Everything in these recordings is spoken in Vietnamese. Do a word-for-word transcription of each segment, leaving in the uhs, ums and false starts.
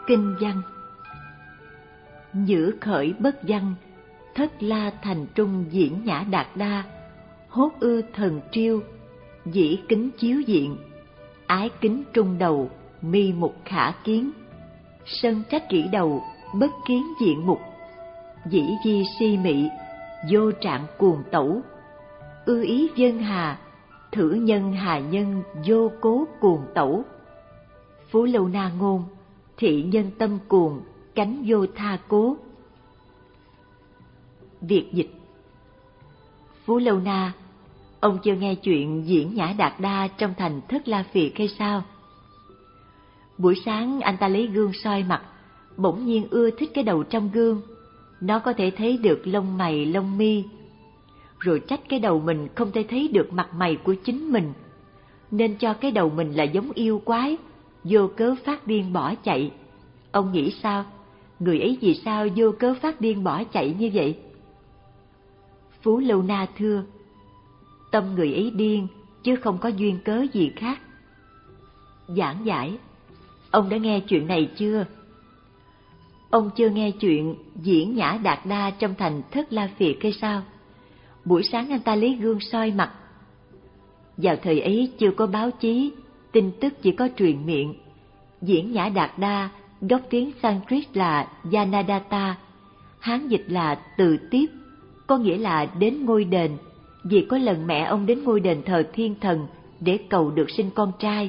Kinh văn. Nhữ khởi bất văn, thất la thành trung diễn nhã đạt đa, hốt ư thần triêu, dĩ kính chiếu diện, ái kính trung đầu, mi mục khả kiến, sân trách kỹ đầu, bất kiến diện mục, dĩ di si mị, vô trạng cuồng tẩu, ư ý dân hà, thử nhân hà nhân vô cố cuồng tẩu. Phú Lâu Na ngôn, thị nhân tâm cuồng, cánh vô tha cố. Việt dịch. Phú Lâu Na, ông chưa nghe chuyện diễn nhã đạt đa trong thành Thất La Phiệt hay sao? Buổi sáng anh ta lấy gương soi mặt, bỗng nhiên ưa thích cái đầu trong gương. Nó có thể thấy được lông mày lông mi, rồi trách cái đầu mình không thể thấy được mặt mày của chính mình, nên cho cái đầu mình là giống yêu quái, vô cớ phát điên bỏ chạy. Ông nghĩ sao? Người ấy vì sao vô cớ phát điên bỏ chạy như vậy? Phú Lâu Na thưa, tâm người ấy điên, chứ không có duyên cớ gì khác. Giảng giải, ông đã nghe chuyện này chưa? Ông chưa nghe chuyện diễn nhã đạt đa trong thành Thất La Phiệt hay sao? Buổi sáng anh ta lấy gương soi mặt. Vào thời ấy chưa có báo chí, tin tức chỉ có truyền miệng. Diễn nhã đạt đa, gốc tiếng Sanskrit là Yanadatta, Hán dịch là từ tiếp, có nghĩa là đến ngôi đền, vì có lần mẹ ông đến ngôi đền thờ thiên thần để cầu được sinh con trai.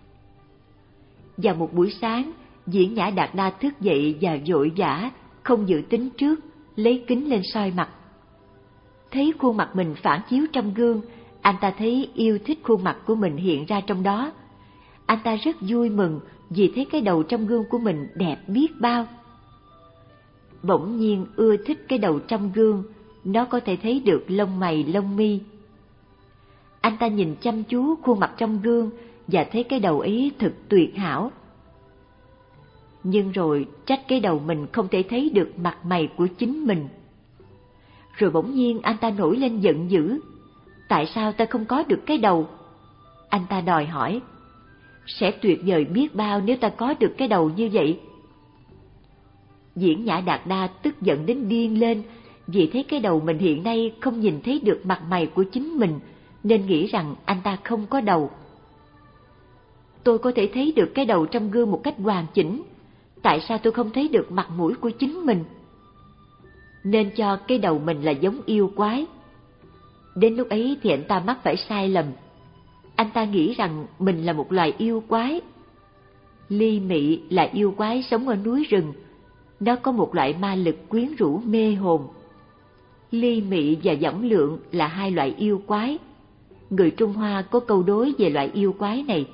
Vào một buổi sáng, diễn nhã đạt đa thức dậy và vội vã, không dự tính trước, lấy kính lên soi mặt. Thấy khuôn mặt mình phản chiếu trong gương, anh ta thấy yêu thích khuôn mặt của mình hiện ra trong đó. Anh ta rất vui mừng vì thấy cái đầu trong gương của mình đẹp biết bao. Bỗng nhiên ưa thích cái đầu trong gương, nó có thể thấy được lông mày lông mi. Anh ta nhìn chăm chú khuôn mặt trong gương và thấy cái đầu ấy thật tuyệt hảo. Nhưng rồi trách cái đầu mình không thể thấy được mặt mày của chính mình. Rồi bỗng nhiên anh ta nổi lên giận dữ. Tại sao ta không có được cái đầu? Anh ta đòi hỏi, sẽ tuyệt vời biết bao nếu ta có được cái đầu như vậy. Diễn nhã đạt đa tức giận đến điên lên, vì thấy cái đầu mình hiện nay không nhìn thấy được mặt mày của chính mình, nên nghĩ rằng anh ta không có đầu. Tôi có thể thấy được cái đầu trong gương một cách hoàn chỉnh, tại sao tôi không thấy được mặt mũi của chính mình? Nên cho cái đầu mình là giống yêu quái. Đến lúc ấy thì anh ta mắc phải sai lầm. Anh ta nghĩ rằng mình là một loài yêu quái. Ly mị là yêu quái sống ở núi rừng. Nó có một loại ma lực quyến rũ mê hồn. Ly mị và võng lượng là hai loại yêu quái. Người Trung Hoa có câu đối về loại yêu quái này.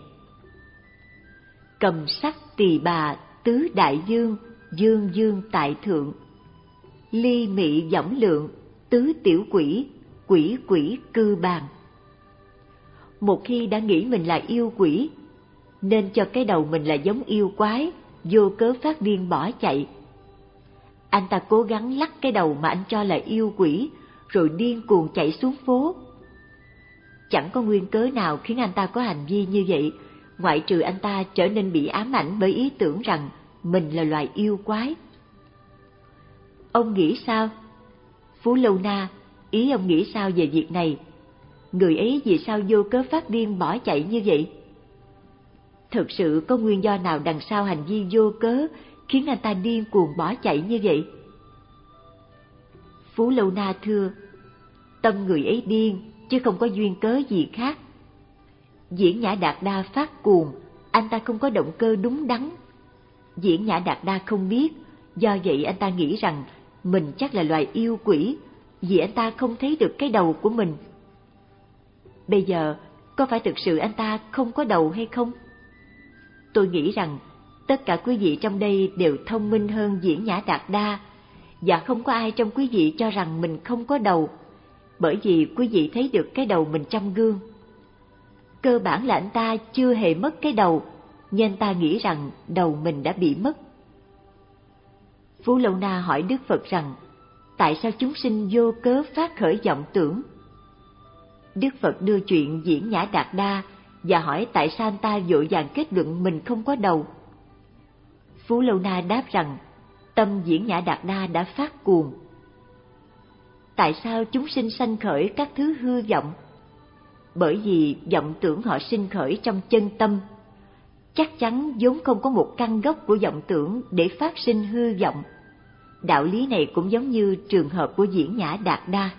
Cầm sắc tỳ bà tứ đại dương, dương dương tại thượng. Ly mị võng lượng, tứ tiểu quỷ, quỷ quỷ cư bàn. Một khi đã nghĩ mình là yêu quỷ, nên cho cái đầu mình là giống yêu quái, vô cớ phát điên bỏ chạy. Anh ta cố gắng lắc cái đầu mà anh cho là yêu quỷ, rồi điên cuồng chạy xuống phố. Chẳng có nguyên cớ nào khiến anh ta có hành vi như vậy, ngoại trừ anh ta trở nên bị ám ảnh bởi ý tưởng rằng mình là loài yêu quái. Ông nghĩ sao? Phú Lâu Na, ý ông nghĩ sao về việc này? Người ấy vì sao vô cớ phát điên bỏ chạy như vậy? Thực sự có nguyên do nào đằng sau hành vi vô cớ khiến anh ta điên cuồng bỏ chạy như vậy? Phú Lâu Na thưa, tâm người ấy điên, chứ không có duyên cớ gì khác. Diễn nhã đạt đa phát cuồng, anh ta không có động cơ đúng đắn. Diễn nhã đạt đa không biết, do vậy anh ta nghĩ rằng mình chắc là loài yêu quỷ, vì anh ta không thấy được cái đầu của mình. Bây giờ, có phải thực sự anh ta không có đầu hay không? Tôi nghĩ rằng tất cả quý vị trong đây đều thông minh hơn diễn nhã đạt đa, và không có ai trong quý vị cho rằng mình không có đầu, bởi vì quý vị thấy được cái đầu mình trong gương. Cơ bản là anh ta chưa hề mất cái đầu, nhưng anh ta nghĩ rằng đầu mình đã bị mất. Phú Lâu Na hỏi Đức Phật rằng, tại sao chúng sinh vô cớ phát khởi vọng tưởng? Đức Phật đưa chuyện diễn nhã đạt đa và hỏi tại sao anh ta vội vàng kết luận mình không có đầu. Phú Lâu Na đáp rằng tâm Diễn Nhã Đạt Đa đã phát cuồng. Tại sao chúng sinh sanh khởi các thứ hư vọng? Bởi vì vọng tưởng họ sinh khởi trong chân tâm. Chắc chắn vốn không có một căn gốc của vọng tưởng để phát sinh hư vọng. Đạo lý này cũng giống như trường hợp của Diễn Nhã Đạt Đa.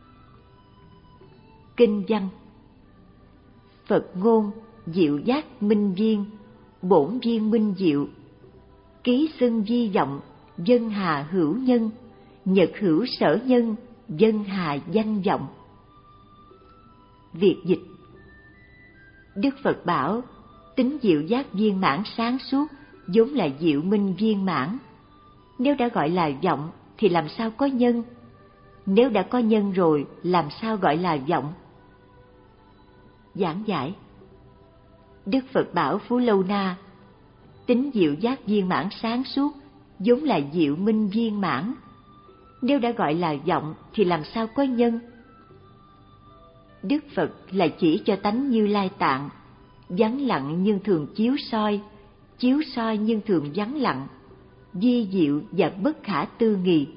Kinh văn: Phật ngôn diệu giác minh viên, bổn viên minh diệu. Ký xưng vi vọng, dân hà hữu nhân, nhật hữu sở nhân, dân hà danh vọng. Việt dịch: Đức Phật bảo, tính diệu giác viên mãn sáng suốt vốn là diệu minh viên mãn. Nếu đã gọi là vọng thì làm sao có nhân? Nếu đã có nhân rồi, làm sao gọi là vọng? Giảng giải: Đức Phật bảo Phú Lâu Na, tính diệu giác viên mãn sáng suốt vốn là diệu minh viên mãn. Nếu đã gọi là vọng thì làm sao có nhân? Đức Phật là chỉ cho tánh Như Lai Tạng, vắng lặng nhưng thường chiếu soi, chiếu soi nhưng thường vắng lặng, vi diệu và bất khả tư nghị.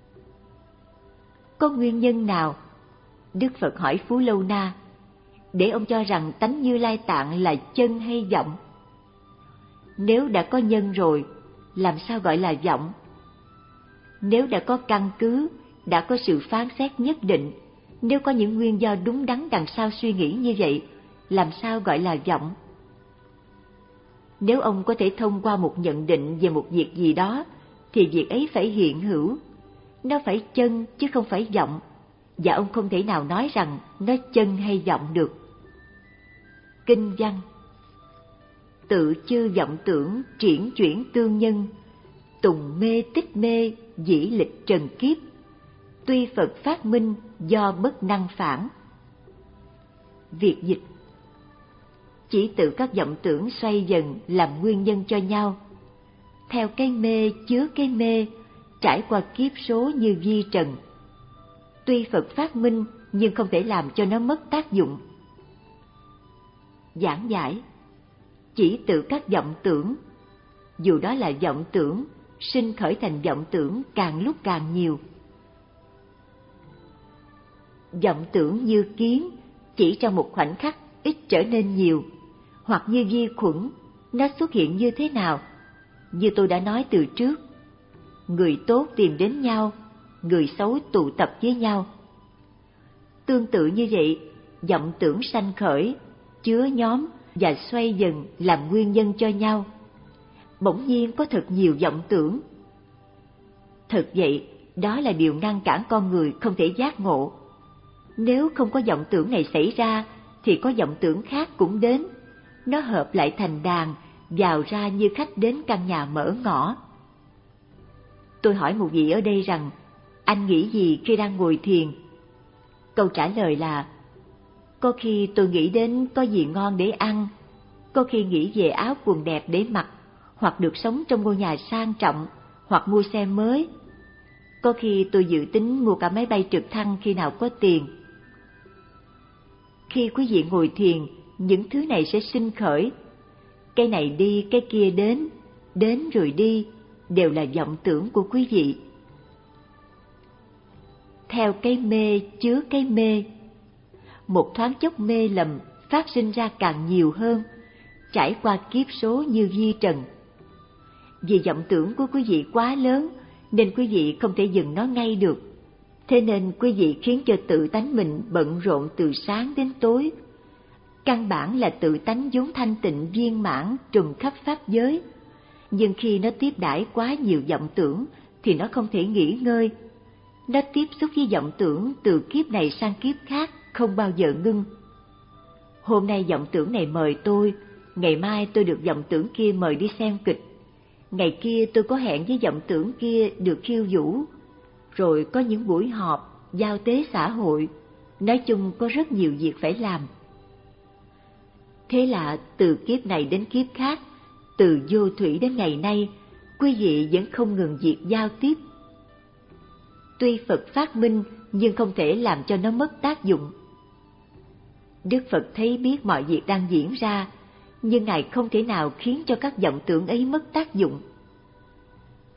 Có nguyên nhân nào? Đức Phật hỏi Phú Lâu Na, để ông cho rằng tánh Như Lai Tạng là chân hay vọng? Nếu đã có nhân rồi, làm sao gọi là vọng? Nếu đã có căn cứ, đã có sự phán xét nhất định, nếu có những nguyên do đúng đắn đằng sau suy nghĩ như vậy, làm sao gọi là vọng? Nếu ông có thể thông qua một nhận định về một việc gì đó, thì việc ấy phải hiện hữu. Nó phải chân chứ không phải vọng, và ông không thể nào nói rằng nó chân hay vọng được. Kinh văn: Tự chư vọng tưởng triển chuyển tương nhân, tùng mê tích mê dĩ lịch trần kiếp, tuy Phật phát minh do bất năng phản. Việt dịch: Chỉ tự các vọng tưởng xoay dần làm nguyên nhân cho nhau. Theo cái mê chứa cái mê, trải qua kiếp số như vi trần. Tuy Phật phát minh nhưng không thể làm cho nó mất tác dụng. Giảng giải: Chỉ tự các vọng tưởng, dù đó là vọng tưởng, sinh khởi thành vọng tưởng càng lúc càng nhiều. Vọng tưởng như kiến, chỉ trong một khoảnh khắc ít trở nên nhiều, hoặc như vi khuẩn, nó xuất hiện như thế nào? Như tôi đã nói từ trước, người tốt tìm đến nhau, người xấu tụ tập với nhau. Tương tự như vậy, vọng tưởng sanh khởi, chứa nhóm và xoay dần làm nguyên nhân cho nhau. Bỗng nhiên có thật nhiều vọng tưởng. Thật vậy, đó là điều ngăn cản con người không thể giác ngộ. Nếu không có vọng tưởng này xảy ra, thì có vọng tưởng khác cũng đến. Nó hợp lại thành đàn, vào ra như khách đến căn nhà mở ngõ. Tôi hỏi một vị ở đây rằng, anh nghĩ gì khi đang ngồi thiền? Câu trả lời là, có khi tôi nghĩ đến có gì ngon để ăn, có khi nghĩ về áo quần đẹp để mặc, hoặc được sống trong ngôi nhà sang trọng, hoặc mua xe mới. Có khi tôi dự tính mua cả máy bay trực thăng khi nào có tiền. Khi quý vị ngồi thiền, những thứ này sẽ sinh khởi. Cái này đi, cái kia đến, đến rồi đi, đều là vọng tưởng của quý vị. Theo cái mê chứa cái mê, một thoáng chốc mê lầm phát sinh ra càng nhiều hơn, trải qua kiếp số như vi trần. Vì vọng tưởng của quý vị quá lớn, nên quý vị không thể dừng nó ngay được. Thế nên quý vị khiến cho tự tánh mình bận rộn từ sáng đến tối. Căn bản là tự tánh vốn thanh tịnh viên mãn trùm khắp pháp giới. Nhưng khi nó tiếp đãi quá nhiều vọng tưởng thì nó không thể nghỉ ngơi. Nó tiếp xúc với vọng tưởng từ kiếp này sang kiếp khác, không bao giờ ngưng. Hôm nay vọng tưởng này mời tôi, ngày mai tôi được vọng tưởng kia mời đi xem kịch. Ngày kia tôi có hẹn với vọng tưởng kia được khiêu vũ. Rồi có những buổi họp, giao tế xã hội. Nói chung có rất nhiều việc phải làm. Thế là từ kiếp này đến kiếp khác, từ vô thủy đến ngày nay, quý vị vẫn không ngừng việc giao tiếp. Tuy Phật phát minh nhưng không thể làm cho nó mất tác dụng. Đức Phật thấy biết mọi việc đang diễn ra, nhưng Ngài không thể nào khiến cho các vọng tưởng ấy mất tác dụng.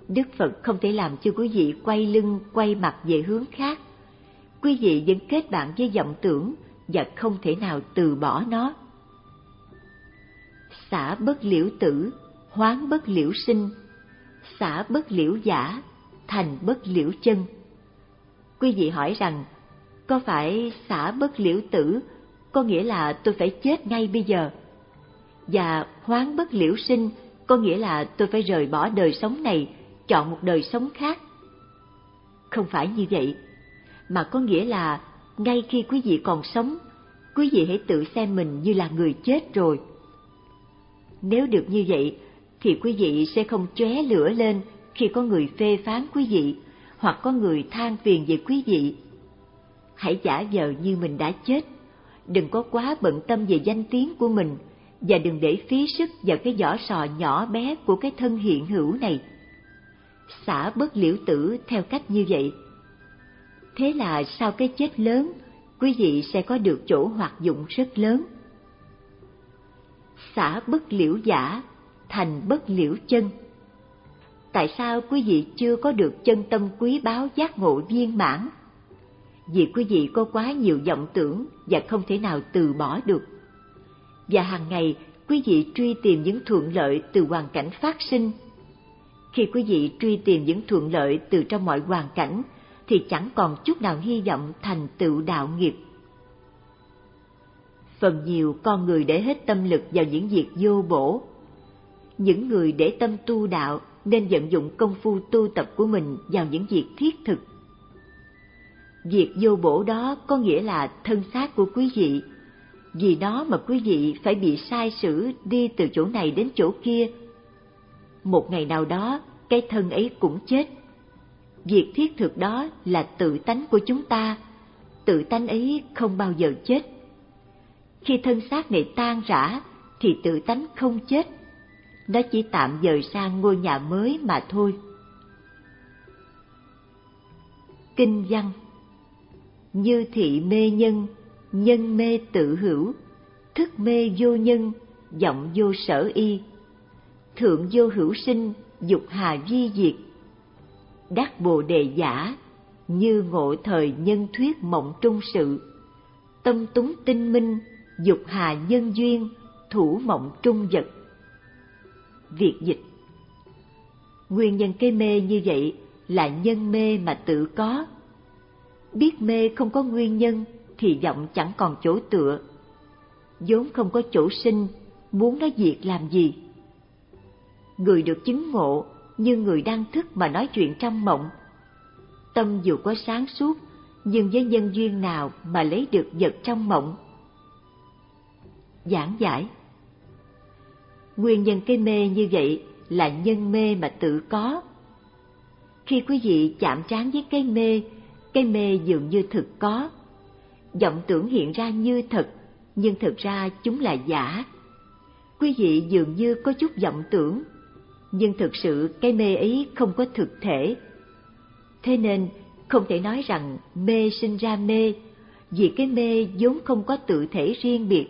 Đức Phật không thể làm cho quý vị quay lưng, quay mặt về hướng khác. Quý vị vẫn kết bạn với vọng tưởng và không thể nào từ bỏ nó. Xả bất liễu tử, hoán bất liễu sinh. Xả bất liễu giả, thành bất liễu chân. Quý vị hỏi rằng, có phải xả bất liễu tử có nghĩa là tôi phải chết ngay bây giờ? Và hoán bất liễu sinh có nghĩa là tôi phải rời bỏ đời sống này, chọn một đời sống khác? Không phải như vậy, mà có nghĩa là ngay khi quý vị còn sống, quý vị hãy tự xem mình như là người chết rồi. Nếu được như vậy, thì quý vị sẽ không chóe lửa lên khi có người phê phán quý vị, hoặc có người than phiền về quý vị. Hãy giả vờ như mình đã chết, đừng có quá bận tâm về danh tiếng của mình, và đừng để phí sức vào cái vỏ sò nhỏ bé của cái thân hiện hữu này. Xả bất liễu tử theo cách như vậy. Thế là sau cái chết lớn, quý vị sẽ có được chỗ hoạt dụng rất lớn. Xả bất liễu giả, thành bất liễu chân. Tại sao quý vị chưa có được chân tâm quý báu giác ngộ viên mãn? Vì quý vị có quá nhiều vọng tưởng và không thể nào từ bỏ được. Và hàng ngày quý vị truy tìm những thuận lợi từ hoàn cảnh phát sinh. Khi quý vị truy tìm những thuận lợi từ trong mọi hoàn cảnh, thì chẳng còn chút nào hy vọng thành tựu đạo nghiệp. Phần nhiều con người để hết tâm lực vào những việc vô bổ. Những người để tâm tu đạo nên vận dụng công phu tu tập của mình vào những việc thiết thực. Việc vô bổ đó có nghĩa là thân xác của quý vị. Vì đó mà quý vị phải bị sai sử đi từ chỗ này đến chỗ kia. Một ngày nào đó, cái thân ấy cũng chết. Việc thiết thực đó là tự tánh của chúng ta. Tự tánh ấy không bao giờ chết. Khi thân xác này tan rã, thì tự tánh không chết. Nó chỉ tạm dời sang ngôi nhà mới mà thôi. Kinh văn: như thị mê nhân, nhân mê tự hữu, thức mê vô nhân, vọng vô sở y, thượng vô hữu sinh, dục hà vi diệt. Đắc bồ đề giả, như ngộ thời nhân thuyết mộng trung sự, tâm túng tinh minh, dục hà nhân duyên, thủ mộng trung vật. Việt dịch: nguyên nhân cái mê như vậy là nhân mê mà tự có. Biết mê không có nguyên nhân thì vọng chẳng còn chỗ tựa. Vốn không có chỗ sinh, muốn nó diệt làm gì? Người được chứng ngộ như người đang thức mà nói chuyện trong mộng. Tâm dù có sáng suốt, nhưng với nhân duyên nào mà lấy được vật trong mộng? Giảng giải: nguyên nhân cái mê như vậy là nhân mê mà tự có. Khi quý vị chạm trán với cái mê, cái mê dường như thực có. Vọng tưởng hiện ra như thật, nhưng thực ra chúng là giả. Quý vị dường như có chút vọng tưởng, nhưng thực sự cái mê ấy không có thực thể. Thế nên không thể nói rằng mê sinh ra mê, vì cái mê vốn không có tự thể riêng biệt.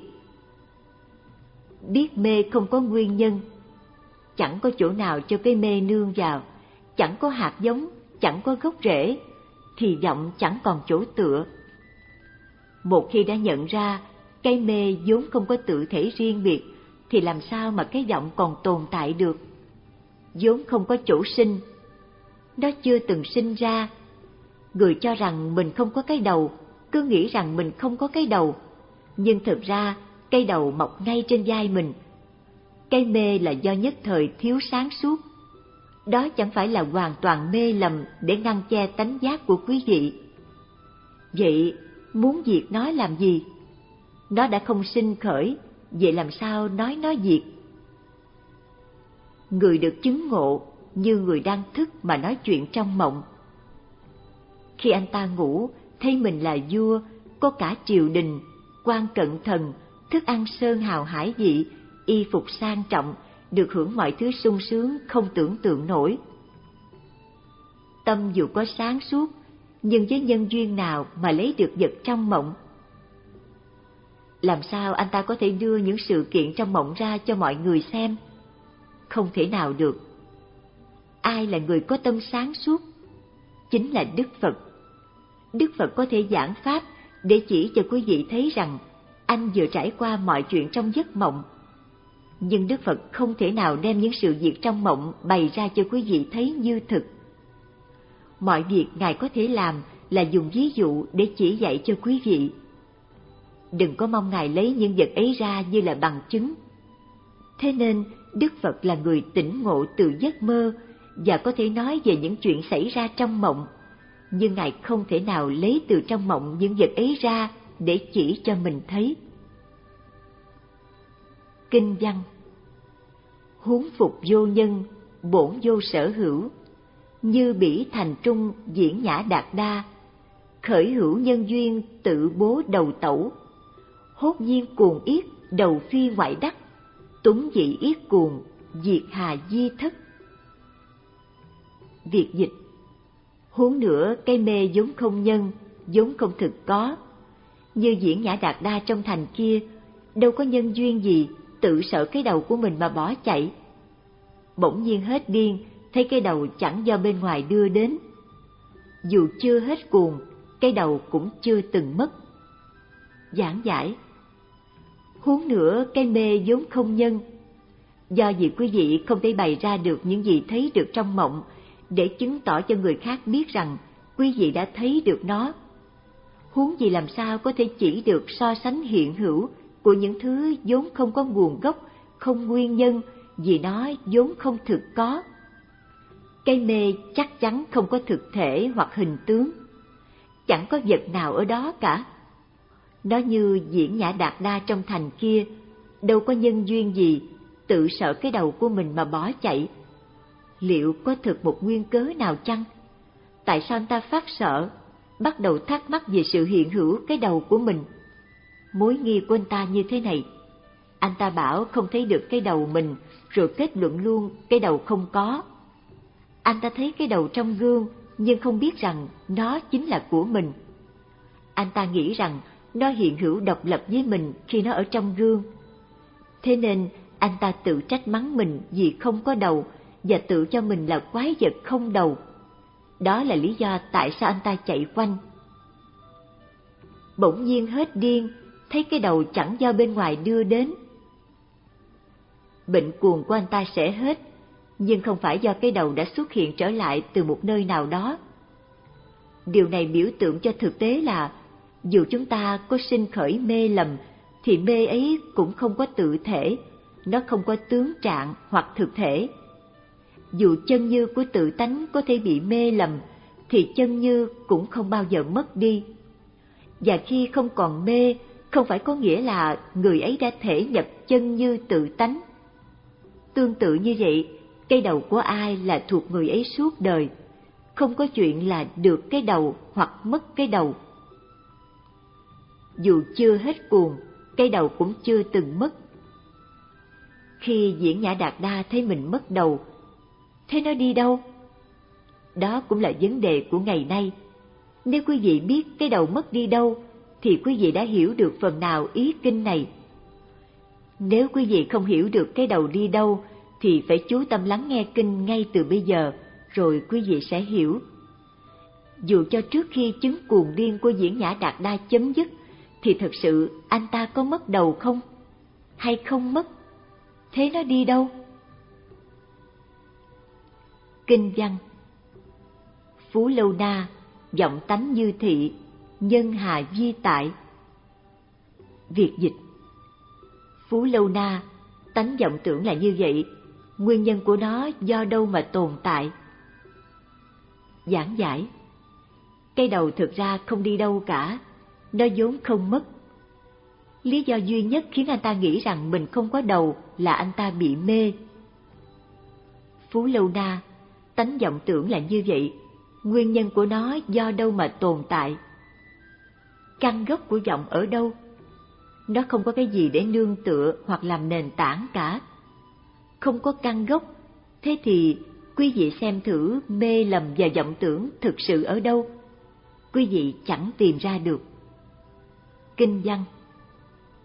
Biết mê không có nguyên nhân, chẳng có chỗ nào cho cái mê nương vào, chẳng có hạt giống, chẳng có gốc rễ, thì vọng chẳng còn chỗ tựa. Một khi đã nhận ra cái mê vốn không có tự thể riêng biệt, thì làm sao mà cái vọng còn tồn tại được? Vốn không có chỗ sinh, nó chưa từng sinh ra. Người cho rằng mình không có cái đầu, cứ nghĩ rằng mình không có cái đầu, nhưng thực ra cái đầu mọc ngay trên vai mình. Cái mê là do nhất thời thiếu sáng suốt. Đó chẳng phải là hoàn toàn mê lầm để ngăn che tánh giác của quý vị. Vậy muốn diệt nó làm gì? Nó đã không sinh khởi, vậy làm sao nói nó diệt? Người được chứng ngộ như người đang thức mà nói chuyện trong mộng. Khi anh ta ngủ, thấy mình là vua, có cả triều đình, quan cận thần, thức ăn sơn hào hải vị, y phục sang trọng, được hưởng mọi thứ sung sướng không tưởng tượng nổi. Tâm dù có sáng suốt, nhưng với nhân duyên nào mà lấy được vật trong mộng? Làm sao anh ta có thể đưa những sự kiện trong mộng ra cho mọi người xem? Không thể nào được. ai là người có tâm sáng suốt? Chính là Đức Phật. Đức Phật có thể giảng pháp để chỉ cho quý vị thấy rằng anh vừa trải qua mọi chuyện trong giấc mộng. Nhưng Đức Phật không thể nào đem những sự việc trong mộng bày ra cho quý vị thấy như thực. Mọi việc Ngài có thể làm là dùng ví dụ để chỉ dạy cho quý vị. Đừng có mong Ngài lấy những vật ấy ra như là bằng chứng. Thế nên, Đức Phật là người tỉnh ngộ từ giấc mơ và có thể nói về những chuyện xảy ra trong mộng, nhưng Ngài không thể nào lấy từ trong mộng những vật ấy ra để chỉ cho mình thấy. Kinh văn: huống phục vô nhân, bổn vô sở hữu, như bỉ thành trung diễn nhã đạt đa, khởi hữu nhân duyên tự bố đầu tẩu, hốt nhiên cuồng yết đầu phi ngoại đắc, túng dị yết cuồng diệt hà di thất. Việt dịch: huống nữa cái mê vốn không nhân, vốn không thực có, như diễn nhã đạt đa trong thành kia, đâu có nhân duyên gì, tự sợ cái đầu của mình mà bỏ chạy. Bỗng nhiên hết điên, thấy cái đầu chẳng do bên ngoài đưa đến. Dù chưa hết cuồng, cái đầu cũng chưa từng mất. Giảng giải: huống nữa cái mê vốn không nhân, do vì quý vị không thể bày ra được những gì thấy được trong mộng để chứng tỏ cho người khác biết rằng quý vị đã thấy được nó. Huống gì làm sao có thể chỉ được so sánh hiện hữu của những thứ vốn không có nguồn gốc, không nguyên nhân, vì nó vốn không thực có. Cái mê chắc chắn không có thực thể hoặc hình tướng, chẳng có vật nào ở đó cả. Nó như diễn nhã đạt đa trong thành kia, đâu có nhân duyên gì, tự sợ cái đầu của mình mà bỏ chạy. Liệu có thực một nguyên cớ nào chăng? Tại sao anh ta phát sợ, bắt đầu thắc mắc về sự hiện hữu cái đầu của mình? Mối nghi của anh ta như thế này: anh ta bảo không thấy được cái đầu mình, rồi kết luận luôn cái đầu không có. Anh ta thấy cái đầu trong gương, nhưng không biết rằng nó chính là của mình. Anh ta nghĩ rằng nó hiện hữu độc lập với mình khi nó ở trong gương. Thế nên anh ta tự trách mắng mình vì không có đầu, và tự cho mình là quái vật không đầu. Đó là lý do tại sao anh ta chạy quanh. Bỗng nhiên hết điên, thấy cái đầu chẳng do bên ngoài đưa đến. Bệnh cuồng của anh ta sẽ hết, nhưng không phải do cái đầu đã xuất hiện trở lại từ một nơi nào đó. Điều này biểu tượng cho thực tế là dù chúng ta có sinh khởi mê lầm, thì mê ấy cũng không có tự thể, nó không có tướng trạng hoặc thực thể. Dù chân như của tự tánh có thể bị mê lầm, thì chân như cũng không bao giờ mất đi. Và khi không còn mê, không phải có nghĩa là người ấy đã thể nhập chân như tự tánh. Tương tự như vậy, cái đầu của ai là thuộc người ấy suốt đời, không có chuyện là được cái đầu hoặc mất cái đầu. Dù chưa hết cuồng, cái đầu cũng chưa từng mất. Khi diễn nhã đạt đa thấy mình mất đầu, thế nó đi đâu? Đó cũng là vấn đề của ngày nay. Nếu quý vị biết cái đầu mất đi đâu, thì quý vị đã hiểu được phần nào ý kinh này. Nếu quý vị không hiểu được cái đầu đi đâu, thì phải chú tâm lắng nghe kinh ngay từ bây giờ, rồi quý vị sẽ hiểu. Dù cho trước khi chứng cuồng điên của diễn nhã đạt đa chấm dứt, thì thật sự anh ta có mất đầu không? Hay không mất? Thế nó đi đâu? Kinh văn: Phú Lâu Na, vọng tánh như thị, nhân hà di tại. Việt dịch: Phú Lâu Na, tánh vọng tưởng là như vậy, nguyên nhân của nó do đâu mà tồn tại? Giảng giải: cái đầu thực ra không đi đâu cả, nó vốn không mất. Lý do duy nhất khiến anh ta nghĩ rằng mình không có đầu là anh ta bị mê. Phú Lâu Na, tánh vọng tưởng là như vậy, nguyên nhân của nó do đâu mà tồn tại? Căn gốc của vọng ở đâu? Nó không có cái gì để nương tựa hoặc làm nền tảng cả. Không có căn gốc, thế thì quý vị xem thử mê lầm và vọng tưởng thực sự ở đâu? Quý vị chẳng tìm ra được. Kinh văn: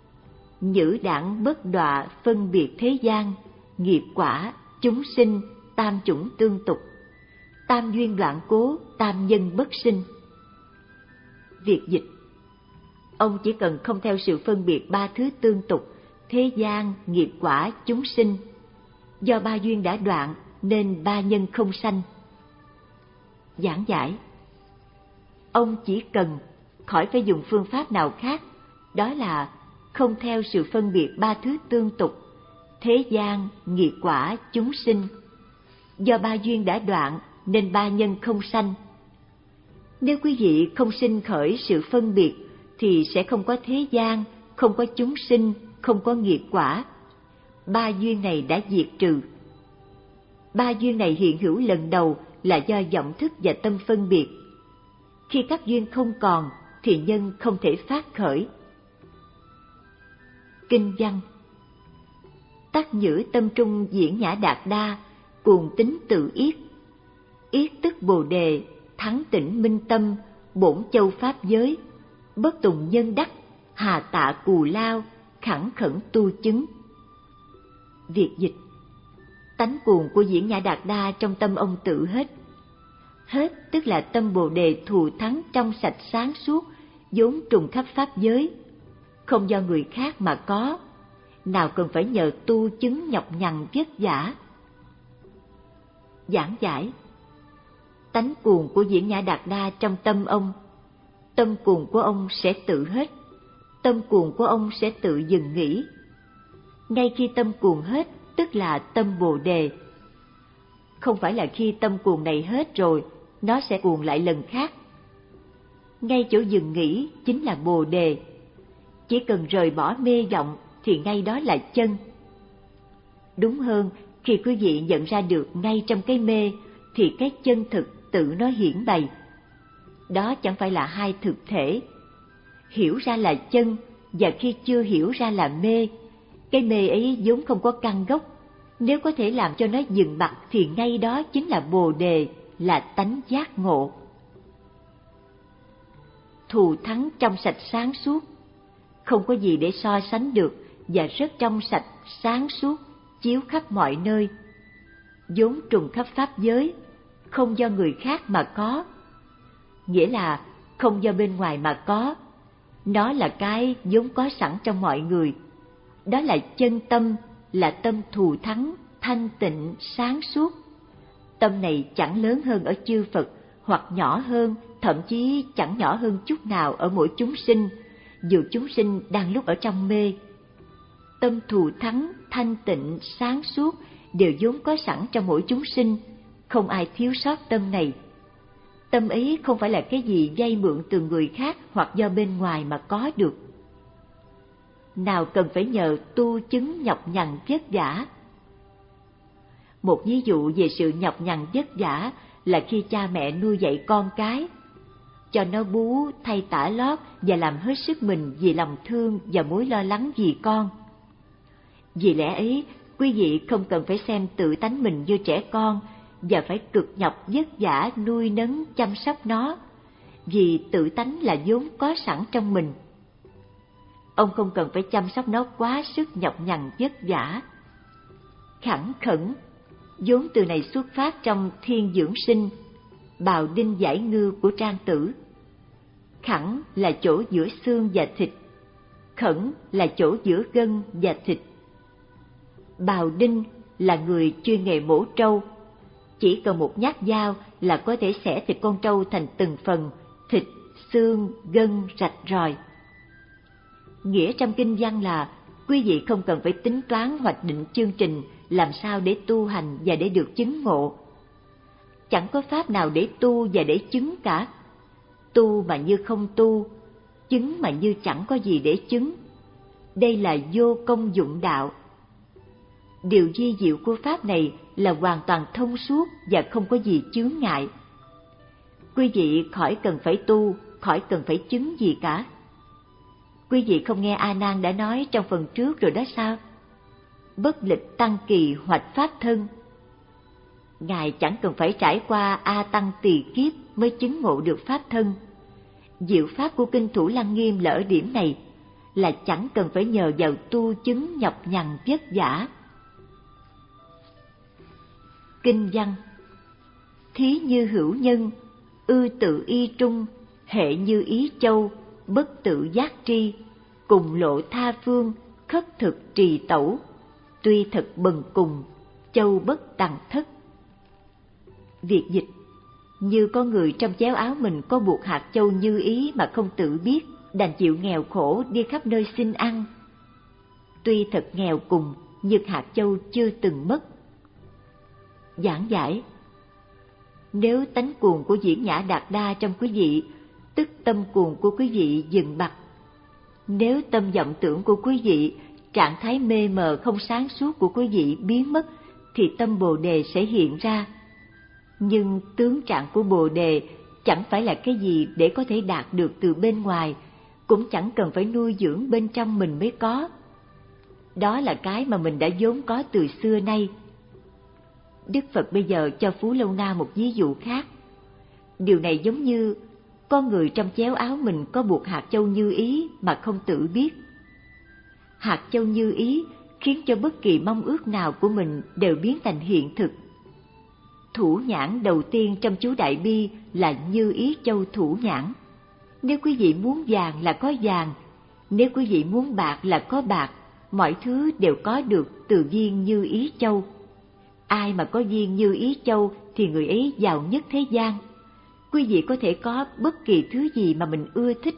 Nhữ đảng bất đọa phân biệt thế gian, nghiệp quả, chúng sinh, tam chủng tương tục, tam duyên đoạn cố, tam nhân bất sinh. Việc dịch: ông chỉ cần không theo sự phân biệt ba thứ tương tục, thế gian, nghiệp quả, chúng sinh. Do ba duyên đã đoạn nên ba nhân không sanh. Giảng giải: ông chỉ cần khỏi phải dùng phương pháp nào khác, đó là không theo sự phân biệt ba thứ tương tục, thế gian, nghiệp quả, chúng sinh. Do ba duyên đã đoạn nên ba nhân không sanh. Nếu quý vị không sinh khởi sự phân biệt thì sẽ không có thế gian, không có chúng sinh, không có nghiệp quả. Ba duyên này đã diệt trừ. Ba duyên này hiện hữu lần đầu là do vọng thức và tâm phân biệt. Khi các duyên không còn thì nhân không thể phát khởi. Kinh văn: tắc nhữ tâm trung diễn nhã đạt đa, cuồng tính tự yết. Yết tức bồ đề, thắng tỉnh minh tâm, bổn châu pháp giới. Bất tùng nhân đắc, hà tạ cù lao, khẳng khẩn tu chứng. Việc dịch: tánh cuồng của diễn nhã đạt đa trong tâm ông tự hết. Hết tức là tâm bồ đề thù thắng trong sạch sáng suốt, vốn trùng khắp pháp giới, không do người khác mà có, nào cần phải nhờ tu chứng nhọc nhằn vất vả. Giảng giải: tánh cuồng của diễn nhã đạt đa trong tâm ông, tâm cuồng của ông sẽ tự hết, tâm cuồng của ông sẽ tự dừng nghỉ. Ngay khi tâm cuồng hết tức là tâm bồ đề. Không phải là khi tâm cuồng này hết rồi, nó sẽ cuồng lại lần khác. Ngay chỗ dừng nghỉ chính là bồ đề. Chỉ cần rời bỏ mê vọng thì ngay đó là chân. Đúng hơn, khi quý vị nhận ra được ngay trong cái mê thì cái chân thực tự nó hiển bày. Đó chẳng phải là hai thực thể. Hiểu ra là chân, và khi chưa hiểu ra là mê. Cái mê ấy vốn không có căn gốc. Nếu có thể làm cho nó dừng bặt thì ngay đó chính là bồ đề, là tánh giác ngộ. Thù thắng trong sạch sáng suốt, không có gì để so sánh được, và rất trong sạch sáng suốt, chiếu khắp mọi nơi, vốn trùng khắp pháp giới, không do người khác mà có. Nghĩa là không do bên ngoài mà có, nó là cái vốn có sẵn trong mọi người. Đó là chân tâm, là tâm thù thắng, thanh tịnh, sáng suốt. Tâm này chẳng lớn hơn ở chư Phật, hoặc nhỏ hơn, thậm chí chẳng nhỏ hơn chút nào ở mỗi chúng sinh, dù chúng sinh đang lúc ở trong mê. Tâm thù thắng, thanh tịnh, sáng suốt đều vốn có sẵn trong mỗi chúng sinh, không ai thiếu sót tâm này. Tâm ấy không phải là cái gì vay mượn từ người khác hoặc do bên ngoài mà có được. Nào cần phải nhờ tu chứng nhọc nhằn vất vả. Một ví dụ về sự nhọc nhằn vất vả là khi cha mẹ nuôi dạy con cái, cho nó bú, thay tã lót và làm hết sức mình vì lòng thương và mối lo lắng vì con. Vì lẽ ấy, quý vị không cần phải xem tự tánh mình như trẻ con và phải cực nhọc vất vả nuôi nấng chăm sóc nó, vì tự tánh là vốn có sẵn trong mình. Ông không cần phải chăm sóc nó quá sức nhọc nhằn vất vả. Khẳng khẩn, vốn từ này xuất phát trong Thiên Dưỡng Sinh, Bào Đinh Giải Ngư của Trang Tử. Khẳng là chỗ giữa xương và thịt, khẩn là chỗ giữa gân và thịt. Bào Đinh là người chuyên nghề mổ trâu, chỉ cần một nhát dao là có thể xẻ thịt con trâu thành từng phần, thịt, xương, gân, rạch ròi. Nghĩa trong kinh văn là quý vị không cần phải tính toán hoạch định chương trình làm sao để tu hành và để được chứng ngộ. Chẳng có pháp nào để tu và để chứng cả. Tu mà như không tu, chứng mà như chẳng có gì để chứng. Đây là vô công dụng đạo. Điều vi diệu của pháp này là hoàn toàn thông suốt và không có gì chướng ngại. Quý vị khỏi cần phải tu, khỏi cần phải chứng gì cả. Quý vị không nghe A Nan đã nói trong phần trước rồi đó sao? Bất lịch tăng kỳ hoạch pháp thân. Ngài chẳng cần phải trải qua A Tăng tỳ kiếp mới chứng ngộ được pháp thân. Diệu pháp của kinh Thủ Lăng Nghiêm là ở điểm này, là chẳng cần phải nhờ vào tu chứng nhọc nhằn vất vả. Kinh văn: Thí như hữu nhân, ư tự y trung, hệ như ý châu, bất tự giác tri, cùng lộ tha phương, khất thực trì tẩu, tuy thật bần cùng, châu bất tằng thất. Việt dịch: Như con người trong chéo áo mình có buộc hạt châu như ý mà không tự biết, đành chịu nghèo khổ đi khắp nơi xin ăn. Tuy thật nghèo cùng, nhưng hạt châu chưa từng mất. Giảng giải: Nếu tánh cuồng của Diễn Nhã Đạt Đa trong quý vị, tức tâm cuồng của quý vị dừng bặt. Nếu tâm vọng tưởng của quý vị, trạng thái mê mờ không sáng suốt của quý vị biến mất, thì tâm Bồ Đề sẽ hiện ra. Nhưng tướng trạng của Bồ Đề chẳng phải là cái gì để có thể đạt được từ bên ngoài, cũng chẳng cần phải nuôi dưỡng bên trong mình mới có. Đó là cái mà mình đã vốn có từ xưa nay. Đức Phật bây giờ cho Phú Lâu Na một ví dụ khác. Điều này giống như con người trong chéo áo mình có buộc hạt châu như ý mà không tự biết. Hạt châu như ý khiến cho bất kỳ mong ước nào của mình đều biến thành hiện thực. Thủ nhãn đầu tiên trong chú Đại Bi là như ý châu thủ nhãn. Nếu quý vị muốn vàng là có vàng, nếu quý vị muốn bạc là có bạc, mọi thứ đều có được từ viên như ý châu. Ai mà có viên như ý châu thì người ấy giàu nhất thế gian. Quý vị có thể có bất kỳ thứ gì mà mình ưa thích.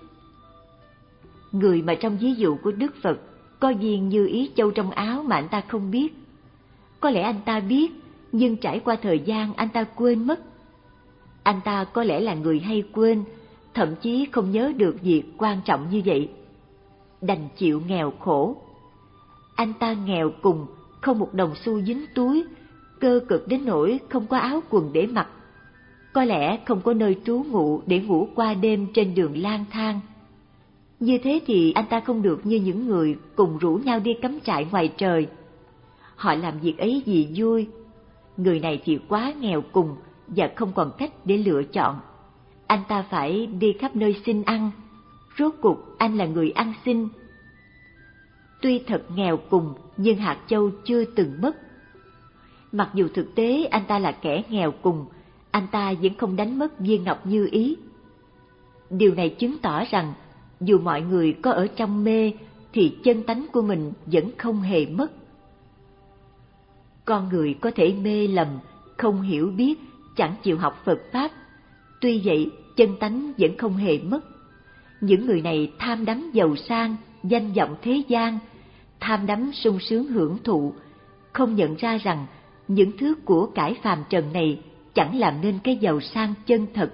Người mà trong ví dụ của Đức Phật có viên như ý châu trong áo mà anh ta không biết. Có lẽ anh ta biết, nhưng trải qua thời gian anh ta quên mất. Anh ta có lẽ là người hay quên, thậm chí không nhớ được việc quan trọng như vậy. Đành chịu nghèo khổ. Anh ta nghèo cùng, không một đồng xu dính túi, cơ cực đến nỗi không có áo quần để mặc. Có lẽ không có nơi trú ngụ để ngủ qua đêm trên đường lang thang. Như thế thì anh ta không được như những người cùng rủ nhau đi cắm trại ngoài trời. Họ làm việc ấy vì vui. Người này thì quá nghèo cùng và không còn cách để lựa chọn. Anh ta phải đi khắp nơi xin ăn. Rốt cuộc anh là người ăn xin. Tuy thật nghèo cùng nhưng hạt châu chưa từng mất. Mặc dù thực tế anh ta là kẻ nghèo cùng, anh ta vẫn không đánh mất viên ngọc như ý. Điều này chứng tỏ rằng dù mọi người có ở trong mê thì chân tánh của mình vẫn không hề mất. Con người có thể mê lầm, không hiểu biết, chẳng chịu học Phật Pháp. Tuy vậy, chân tánh vẫn không hề mất. Những người này tham đắm giàu sang, danh vọng thế gian, tham đắm sung sướng hưởng thụ, không nhận ra rằng những thứ của cải phàm trần này chẳng làm nên cái giàu sang chân thật.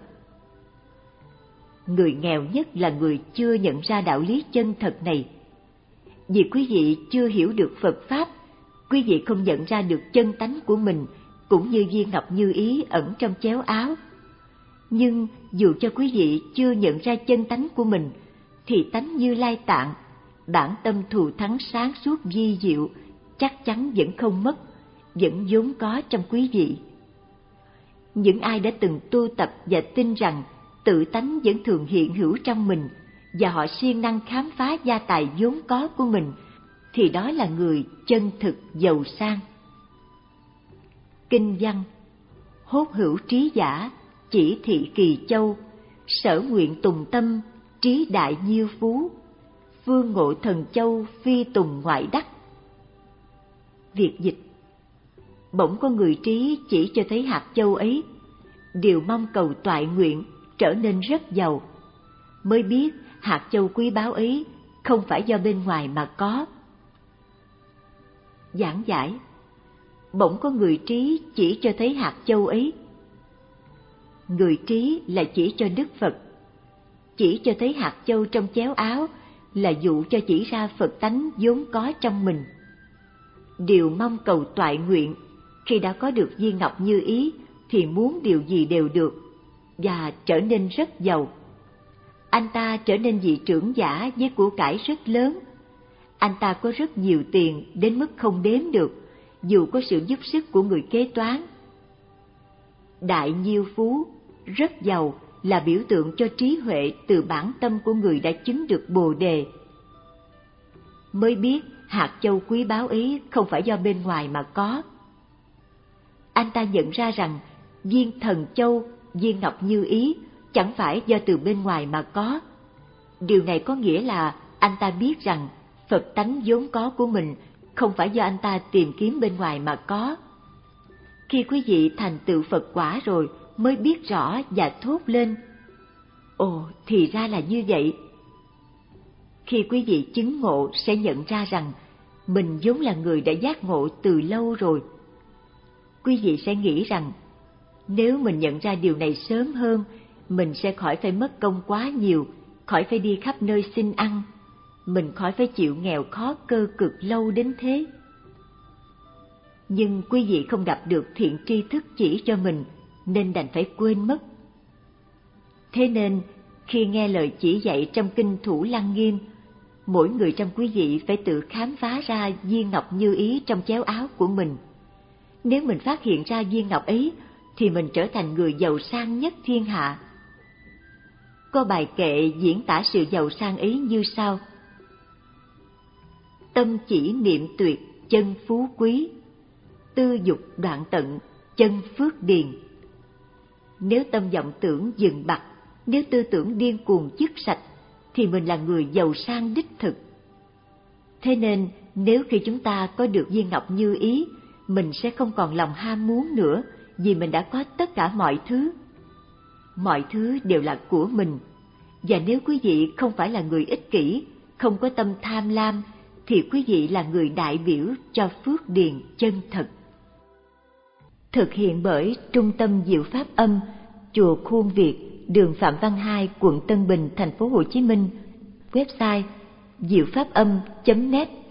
Người nghèo nhất là người chưa nhận ra đạo lý chân thật này. Vì quý vị chưa hiểu được Phật Pháp, quý vị không nhận ra được chân tánh của mình, cũng như viên ngọc như ý ẩn trong chéo áo. Nhưng dù cho quý vị chưa nhận ra chân tánh của mình, thì tánh Như Lai Tạng, bản tâm thù thắng sáng suốt vi diệu, chắc chắn vẫn không mất, vẫn vốn có trong quý vị. Những ai đã từng tu tập và tin rằng tự tánh vẫn thường hiện hữu trong mình, và họ siêng năng khám phá gia tài vốn có của mình, thì đó là người chân thực giàu sang. Kinh văn: Hốt hữu trí giả, chỉ thị kỳ châu, sở nguyện tùng tâm, trí đại nhiêu phú, phương ngộ thần châu, phi tùng ngoại đắc. Việt dịch: Bỗng có người trí chỉ cho thấy hạt châu ấy, điều mong cầu toại nguyện, trở nên rất giàu. Mới biết hạt châu quý báu ấy không phải do bên ngoài mà có. Giảng giải: Bỗng có người trí chỉ cho thấy hạt châu ấy. Người trí là chỉ cho Đức Phật. Chỉ cho thấy hạt châu trong chéo áo là dụ cho chỉ ra Phật tánh vốn có trong mình. Điều mong cầu toại nguyện, khi đã có được viên ngọc như ý thì muốn điều gì đều được, và trở nên rất giàu. Anh ta trở nên vị trưởng giả với của cải rất lớn. Anh ta có rất nhiều tiền đến mức không đếm được, dù có sự giúp sức của người kế toán. Đại nhiêu phú, rất giàu, là biểu tượng cho trí huệ từ bản tâm của người đã chứng được Bồ Đề. Mới biết hạt châu quý báu ấy không phải do bên ngoài mà có. anh ta nhận ra rằng viên thần châu, viên ngọc như ý chẳng phải do từ bên ngoài mà có. Điều này có nghĩa là anh ta biết rằng Phật tánh vốn có của mình không phải do anh ta tìm kiếm bên ngoài mà có. Khi quý vị thành tựu Phật quả rồi mới biết rõ và thốt lên: ồ, thì ra là như vậy. Khi quý vị chứng ngộ sẽ nhận ra rằng mình vốn là người đã giác ngộ từ lâu rồi. Quý vị sẽ nghĩ rằng nếu mình nhận ra điều này sớm hơn, mình sẽ khỏi phải mất công quá nhiều, khỏi phải đi khắp nơi xin ăn, mình khỏi phải chịu nghèo khó cơ cực lâu đến thế. Nhưng quý vị không gặp được thiện tri thức chỉ cho mình, nên đành phải quên mất. Thế nên, khi nghe lời chỉ dạy trong kinh Thủ Lăng Nghiêm, mỗi người trong quý vị phải tự khám phá ra viên ngọc như ý trong chéo áo của mình. Nếu mình phát hiện ra viên ngọc ấy, thì mình trở thành người giàu sang nhất thiên hạ. Có bài kệ diễn tả sự giàu sang ấy như sau: tâm chỉ niệm tuyệt chân phú quý, tư dục đoạn tận chân phước điền. Nếu tâm vọng tưởng dừng bặt, nếu tư tưởng điên cuồng dứt sạch, thì mình là người giàu sang đích thực. Thế nên, nếu khi chúng ta có được viên ngọc như ý, mình sẽ không còn lòng ham muốn nữa, vì mình đã có tất cả mọi thứ. Mọi thứ đều là của mình. Và nếu quý vị không phải là người ích kỷ, không có tâm tham lam, thì quý vị là người đại biểu cho phước điền chân thật. Thực hiện bởi Trung tâm Diệu Pháp Âm, Chùa Khuôn Việt, đường Phạm Văn Hai, quận Tân Bình, thành phố Hồ Chí Minh. Website diệu pháp âm chấm net.